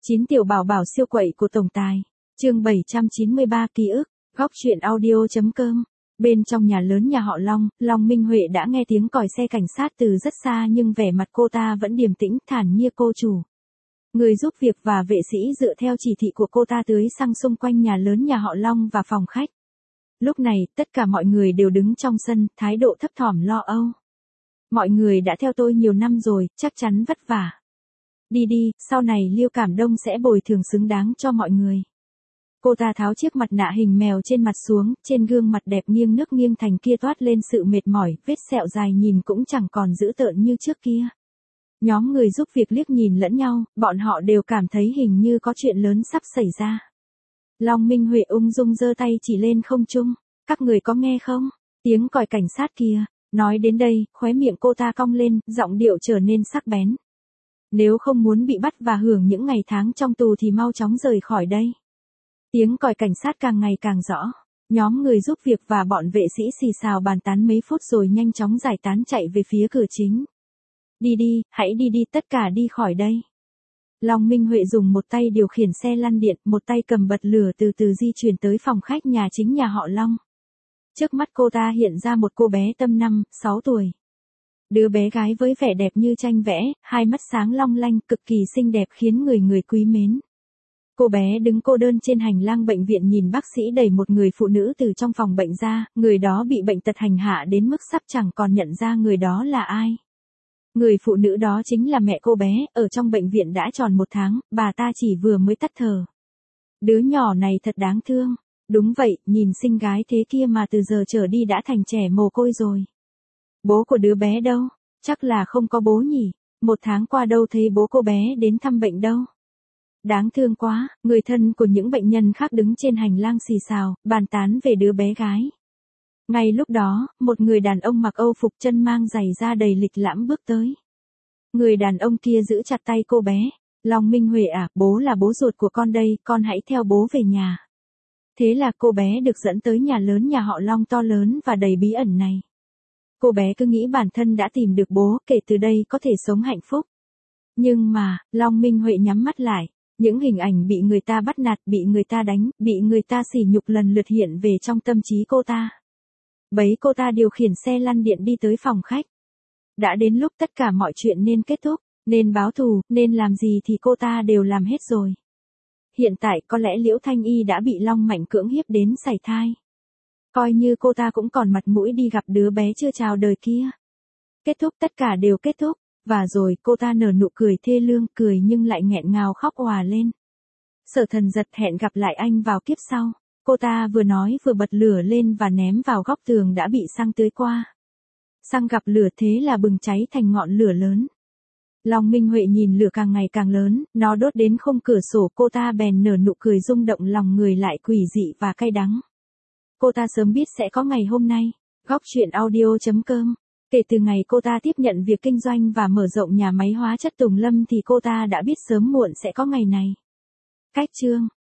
9 tiểu bảo bảo siêu quậy của tổng tài. Chương 793 ký ức, góc truyện audio.com. Bên trong nhà lớn nhà họ Long, Long Minh Huệ đã nghe tiếng còi xe cảnh sát từ rất xa nhưng vẻ mặt cô ta vẫn điềm tĩnh thản như cô chủ. Người giúp việc và vệ sĩ dựa theo chỉ thị của cô ta tưới xăng xung quanh nhà lớn nhà họ Long và phòng khách. Lúc này, tất cả mọi người đều đứng trong sân, thái độ thấp thỏm lo âu. Mọi người đã theo tôi nhiều năm rồi, chắc chắn vất vả. Đi đi, sau này Liêu Cảm Đông sẽ bồi thường xứng đáng cho mọi người. Cô ta tháo chiếc mặt nạ hình mèo trên mặt xuống, trên gương mặt đẹp nghiêng nước nghiêng thành kia toát lên sự mệt mỏi, vết sẹo dài nhìn cũng chẳng còn dữ tợn như trước kia. Nhóm người giúp việc liếc nhìn lẫn nhau, bọn họ đều cảm thấy hình như có chuyện lớn sắp xảy ra. Long Minh Huệ ung dung giơ tay chỉ lên không trung. Các người có nghe không? Tiếng còi cảnh sát kia. Nói đến đây, khóe miệng cô ta cong lên, giọng điệu trở nên sắc bén. Nếu không muốn bị bắt và hưởng những ngày tháng trong tù thì mau chóng rời khỏi đây. Tiếng còi cảnh sát càng ngày càng rõ. Nhóm người giúp việc và bọn vệ sĩ xì xào bàn tán mấy phút rồi nhanh chóng giải tán chạy về phía cửa chính. Đi đi, hãy đi đi, tất cả đi khỏi đây. Long Minh Huệ dùng một tay điều khiển xe lăn điện, một tay cầm bật lửa từ từ di chuyển tới phòng khách nhà chính nhà họ Long. Trước mắt cô ta hiện ra một cô bé tầm 5-6 tuổi. Đứa bé gái với vẻ đẹp như tranh vẽ, hai mắt sáng long lanh, cực kỳ xinh đẹp khiến người quý mến. Cô bé đứng cô đơn trên hành lang bệnh viện nhìn bác sĩ đẩy một người phụ nữ từ trong phòng bệnh ra, người đó bị bệnh tật hành hạ đến mức sắp chẳng còn nhận ra người đó là ai. Người phụ nữ đó chính là mẹ cô bé, ở trong bệnh viện đã tròn 1 tháng, bà ta chỉ vừa mới tắt thở. Đứa nhỏ này thật đáng thương. Đúng vậy, nhìn xinh gái thế kia mà từ giờ trở đi đã thành trẻ mồ côi rồi. Bố của đứa bé đâu? Chắc là không có bố nhỉ, 1 tháng qua đâu thấy bố cô bé đến thăm bệnh đâu. Đáng thương quá, người thân của những bệnh nhân khác đứng trên hành lang xì xào, bàn tán về đứa bé gái. Ngay lúc đó, một người đàn ông mặc âu phục chân mang giày da đầy lịch lãm bước tới. Người đàn ông kia giữ chặt tay cô bé. Long Minh Huệ à, bố là bố ruột của con đây, con hãy theo bố về nhà. Thế là cô bé được dẫn tới nhà lớn nhà họ Long to lớn và đầy bí ẩn này. Cô bé cứ nghĩ bản thân đã tìm được bố, kể từ đây có thể sống hạnh phúc. Nhưng mà, Long Minh Huệ nhắm mắt lại. Những hình ảnh bị người ta bắt nạt, bị người ta đánh, bị người ta sỉ nhục lần lượt hiện về trong tâm trí cô ta. Bấy cô ta điều khiển xe lăn điện đi tới phòng khách. Đã đến lúc tất cả mọi chuyện nên kết thúc, nên báo thù, nên làm gì thì cô ta đều làm hết rồi. Hiện tại có lẽ Liễu Thanh Y đã bị Long Mạnh cưỡng hiếp đến sảy thai. Coi như cô ta cũng còn mặt mũi đi gặp đứa bé chưa chào đời kia. Kết thúc, tất cả đều kết thúc. Và rồi cô ta nở nụ cười thê lương, cười nhưng lại nghẹn ngào khóc òa lên. Sở Thần Giật hẹn gặp lại anh vào kiếp sau. Cô ta vừa nói vừa bật lửa lên và ném vào góc tường đã bị xăng tưới qua. Xăng gặp lửa thế là bừng cháy thành ngọn lửa lớn. Long Minh Huệ nhìn lửa càng ngày càng lớn, nó đốt đến khung cửa sổ, cô ta bèn nở nụ cười rung động lòng người lại quỷ dị và cay đắng. Cô ta sớm biết sẽ có ngày hôm nay. Góc truyện audio.com. Kể từ ngày cô ta tiếp nhận việc kinh doanh và mở rộng nhà máy hóa chất Tùng Lâm thì cô ta đã biết sớm muộn sẽ có ngày này. Cách chương